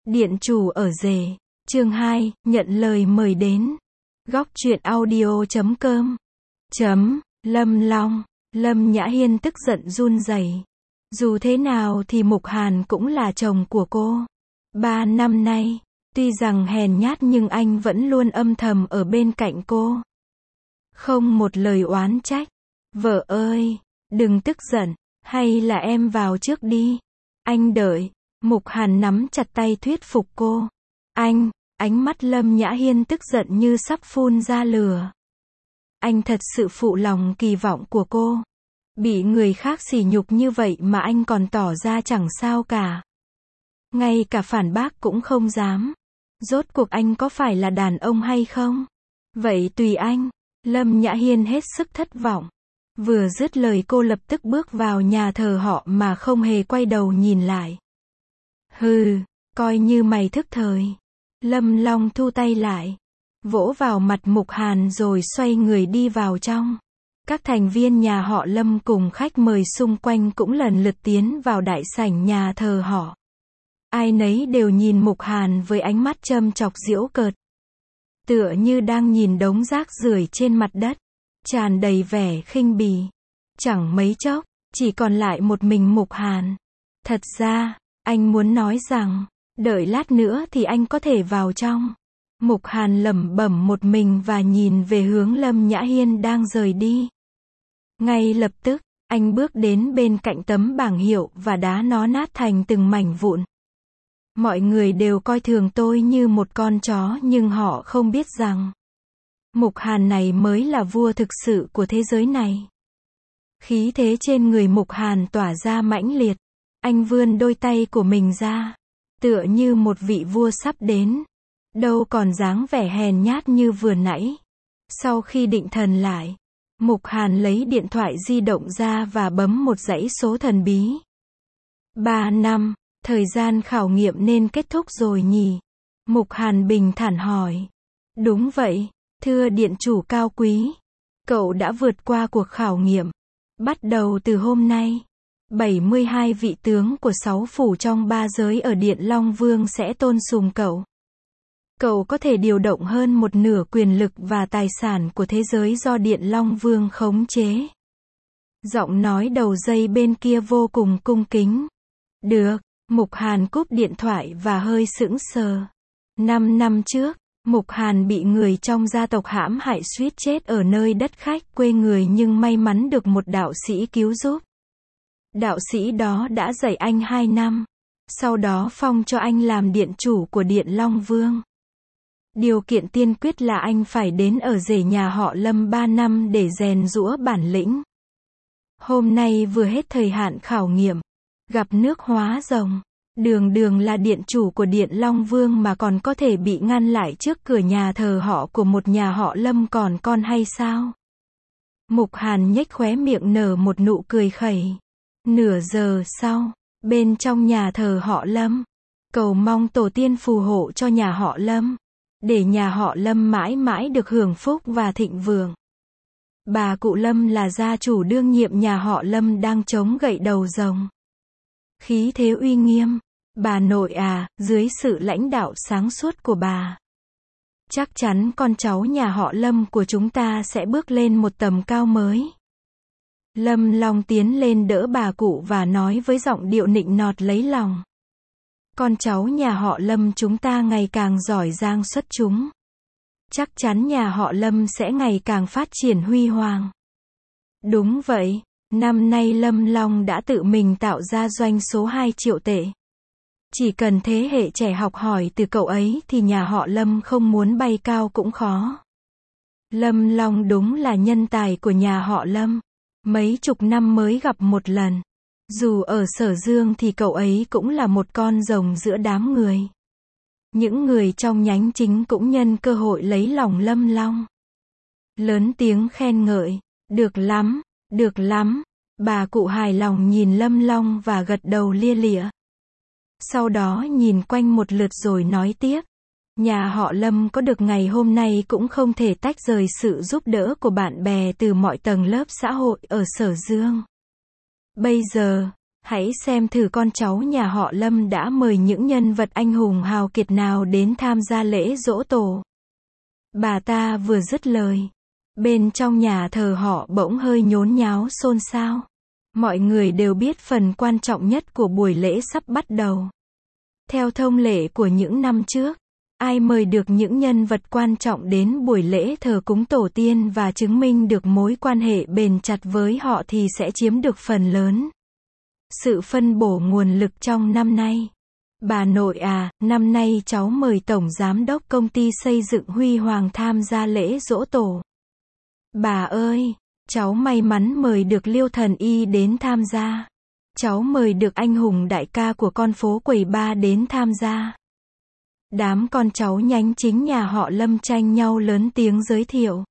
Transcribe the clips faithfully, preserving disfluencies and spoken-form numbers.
Điện chủ ở rể. Chương hai, nhận lời mời đến. Góc truyện audio chấm com. Chấm, Lâm Long. Lâm Nhã Hiên tức giận run rẩy. Dù thế nào thì Mục Hàn cũng là chồng của cô. Ba năm nay, tuy rằng hèn nhát nhưng anh vẫn luôn âm thầm ở bên cạnh cô. Không một lời oán trách. Vợ ơi, đừng tức giận, hay là em vào trước đi. Anh đợi. Mục Hàn nắm chặt tay thuyết phục cô. Anh, ánh mắt Lâm Nhã Hiên tức giận như sắp phun ra lửa. Anh thật sự phụ lòng kỳ vọng của cô. Bị người khác sỉ nhục như vậy mà anh còn tỏ ra chẳng sao cả. Ngay cả phản bác cũng không dám. Rốt cuộc anh có phải là đàn ông hay không? Vậy tùy anh. Lâm Nhã Hiên hết sức thất vọng. Vừa dứt lời cô lập tức bước vào nhà thờ họ mà không hề quay đầu nhìn lại. Hừ, coi như mày thức thời. Lâm Long thu tay lại, vỗ vào mặt Mục Hàn rồi xoay người đi vào trong. Các thành viên nhà họ Lâm cùng khách mời xung quanh cũng lần lượt tiến vào đại sảnh nhà thờ họ. Ai nấy đều nhìn Mục Hàn với ánh mắt châm chọc giễu cợt. Tựa như đang nhìn đống rác rưởi trên mặt đất, tràn đầy vẻ khinh bỉ. Chẳng mấy chốc, chỉ còn lại một mình Mục Hàn. Thật ra, anh muốn nói rằng, đợi lát nữa thì anh có thể vào trong. Mục Hàn lẩm bẩm một mình và nhìn về hướng Lâm Nhã Hiên đang rời đi. Ngay lập tức, anh bước đến bên cạnh tấm bảng hiệu và đá nó nát thành từng mảnh vụn. Mọi người đều coi thường tôi như một con chó nhưng họ không biết rằng, Mục Hàn này mới là vua thực sự của thế giới này. Khí thế trên người Mục Hàn tỏa ra mãnh liệt. Anh vươn đôi tay của mình ra, tựa như một vị vua sắp đến. Đâu còn dáng vẻ hèn nhát như vừa nãy. Sau khi định thần lại, Mục Hàn lấy điện thoại di động ra và bấm một dãy số thần bí. Ba năm, thời gian khảo nghiệm nên kết thúc rồi nhỉ? Mục Hàn bình thản hỏi. Đúng vậy, thưa điện chủ cao quý. Cậu đã vượt qua cuộc khảo nghiệm. Bắt đầu từ hôm nay, bảy mươi hai vị tướng của sáu phủ trong ba giới ở Điện Long Vương sẽ tôn sùng cậu. Cậu có thể điều động hơn một nửa quyền lực và tài sản của thế giới do Điện Long Vương khống chế. Giọng nói đầu dây bên kia vô cùng cung kính. Được, Mục Hàn cúp điện thoại và hơi sững sờ. Năm năm trước, Mục Hàn bị người trong gia tộc hãm hại suýt chết ở nơi đất khách quê người nhưng may mắn được một đạo sĩ cứu giúp. Đạo sĩ đó đã dạy anh hai năm. Sau đó phong cho anh làm điện chủ của Điện Long Vương. Điều kiện tiên quyết là anh phải đến ở rể nhà họ Lâm ba năm để rèn giũa bản lĩnh. Hôm nay vừa hết thời hạn khảo nghiệm. Gặp nước hóa rồng. Đường đường là điện chủ của Điện Long Vương mà còn có thể bị ngăn lại trước cửa nhà thờ họ của một nhà họ Lâm còn con hay sao? Mục Hàn nhếch khóe miệng nở một nụ cười khẩy. Nửa giờ sau, bên trong nhà thờ họ Lâm, cầu mong tổ tiên phù hộ cho nhà họ Lâm, để nhà họ Lâm mãi mãi được hưởng phúc và thịnh vượng. Bà cụ Lâm là gia chủ đương nhiệm nhà họ Lâm đang chống gậy đầu rồng. Khí thế uy nghiêm, bà nội à, dưới sự lãnh đạo sáng suốt của bà, chắc chắn con cháu nhà họ Lâm của chúng ta sẽ bước lên một tầm cao mới. Lâm Long tiến lên đỡ bà cụ và nói với giọng điệu nịnh nọt lấy lòng. Con cháu nhà họ Lâm chúng ta ngày càng giỏi giang xuất chúng. Chắc chắn nhà họ Lâm sẽ ngày càng phát triển huy hoàng. Đúng vậy, năm nay Lâm Long đã tự mình tạo ra doanh số hai triệu tệ. Chỉ cần thế hệ trẻ học hỏi từ cậu ấy thì nhà họ Lâm không muốn bay cao cũng khó. Lâm Long đúng là nhân tài của nhà họ Lâm. Mấy chục năm mới gặp một lần. Dù ở Sở Dương thì cậu ấy cũng là một con rồng giữa đám người. Những người trong nhánh chính cũng nhân cơ hội lấy lòng Lâm Long. Lớn tiếng khen ngợi. Được lắm, được lắm. Bà cụ hài lòng nhìn Lâm Long và gật đầu lia lịa. Sau đó nhìn quanh một lượt rồi nói tiếp. Nhà họ Lâm có được ngày hôm nay cũng không thể tách rời sự giúp đỡ của bạn bè từ mọi tầng lớp xã hội ở Sở Dương. Bây giờ, Hãy xem thử con cháu nhà họ Lâm đã mời những nhân vật anh hùng hào kiệt nào đến tham gia lễ giỗ tổ. Bà ta vừa dứt lời, bên trong nhà thờ họ bỗng hơi nhốn nháo xôn xao. Mọi người đều biết phần quan trọng nhất của buổi lễ sắp bắt đầu. Theo thông lệ của những năm trước, ai mời được những nhân vật quan trọng đến buổi lễ thờ cúng tổ tiên và chứng minh được mối quan hệ bền chặt với họ thì sẽ chiếm được phần lớn sự phân bổ nguồn lực trong năm nay. Bà nội à, năm nay cháu mời Tổng Giám đốc công ty xây dựng Huy Hoàng tham gia lễ giỗ tổ. Bà ơi, cháu may mắn mời được Liêu Thần Y đến tham gia. Cháu mời được anh hùng đại ca của con phố quầy ba đến tham gia. Đám con cháu nhánh chính nhà họ Lâm tranh nhau lớn tiếng giới thiệu.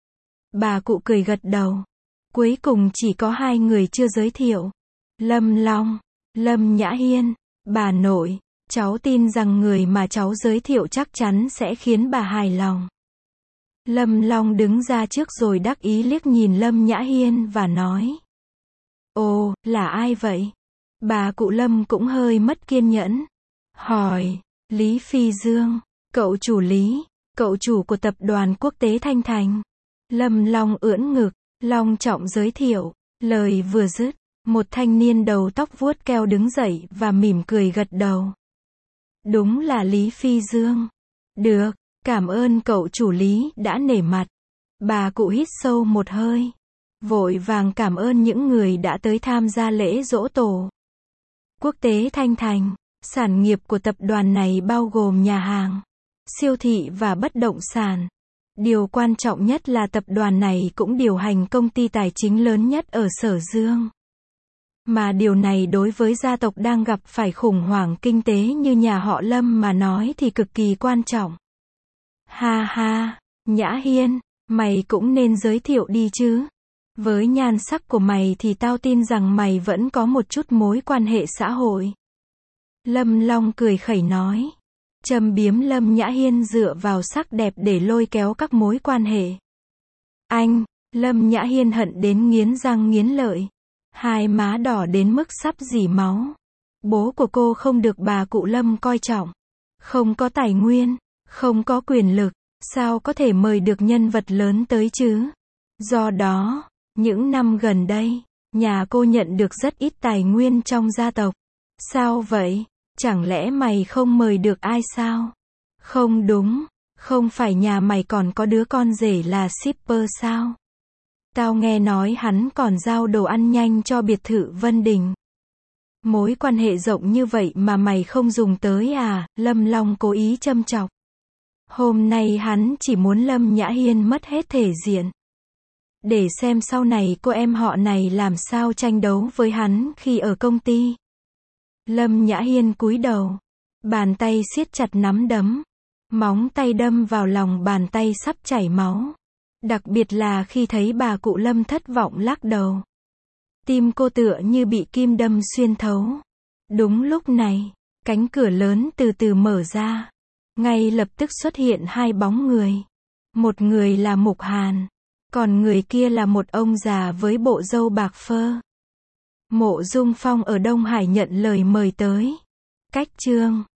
Bà cụ cười gật đầu. Cuối cùng chỉ có hai người chưa giới thiệu. Lâm Long, Lâm Nhã Hiên. Bà nội, cháu tin rằng người mà cháu giới thiệu chắc chắn sẽ khiến bà hài lòng. Lâm Long đứng ra trước rồi đắc ý liếc nhìn Lâm Nhã Hiên và nói. Ồ, là ai vậy? Bà cụ Lâm cũng hơi mất kiên nhẫn. Hỏi, Lý Phi Dương, cậu chủ Lý, cậu chủ của tập đoàn quốc tế Thanh Thành. Lâm Long ưỡn ngực, long trọng giới thiệu. Lời vừa dứt, một thanh niên đầu tóc vuốt keo đứng dậy và mỉm cười gật đầu. Đúng là Lý Phi Dương. Được, cảm ơn cậu chủ Lý đã nể mặt. Bà cụ hít sâu một hơi, vội vàng cảm ơn những người đã tới tham gia lễ giỗ tổ quốc tế Thanh Thành. Sản nghiệp của tập đoàn này bao gồm nhà hàng, siêu thị và bất động sản. Điều quan trọng nhất là tập đoàn này cũng điều hành công ty tài chính lớn nhất ở Sở Dương. Mà điều này đối với gia tộc đang gặp phải khủng hoảng kinh tế như nhà họ Lâm mà nói thì cực kỳ quan trọng. Ha ha, Nhã Hiên, mày cũng nên giới thiệu đi chứ. Với nhan sắc của mày thì tao tin rằng mày vẫn có một chút mối quan hệ xã hội. Lâm Long cười khẩy nói. Châm biếm Lâm Nhã Hiên dựa vào sắc đẹp để lôi kéo các mối quan hệ. Anh, Lâm Nhã Hiên hận đến nghiến răng nghiến lợi. Hai má đỏ đến mức sắp rỉ máu. Bố của cô không được bà cụ Lâm coi trọng. Không có tài nguyên, không có quyền lực, sao có thể mời được nhân vật lớn tới chứ? Do đó, những năm gần đây, nhà cô nhận được rất ít tài nguyên trong gia tộc. Sao vậy? Chẳng lẽ mày không mời được ai sao? Không đúng, không phải nhà mày còn có đứa con rể là shipper sao? Tao nghe nói hắn còn giao đồ ăn nhanh cho biệt thự Vân Đình. Mối quan hệ rộng như vậy mà mày không dùng tới à? Lâm Long cố ý châm chọc. Hôm nay hắn chỉ muốn Lâm Nhã Hiên mất hết thể diện. Để xem sau này cô em họ này làm sao tranh đấu với hắn khi ở công ty. Lâm Nhã Hiên cúi đầu, bàn tay siết chặt nắm đấm, móng tay đâm vào lòng bàn tay sắp chảy máu. Đặc biệt là khi thấy bà cụ Lâm thất vọng lắc đầu. Tim cô tựa như bị kim đâm xuyên thấu. Đúng lúc này, cánh cửa lớn từ từ mở ra. Ngay lập tức xuất hiện hai bóng người. Một người là Mục Hàn, còn người kia là một ông già với bộ râu bạc phơ. Mộ Dung Phong ở Đông Hải nhận lời mời tới. Cách chương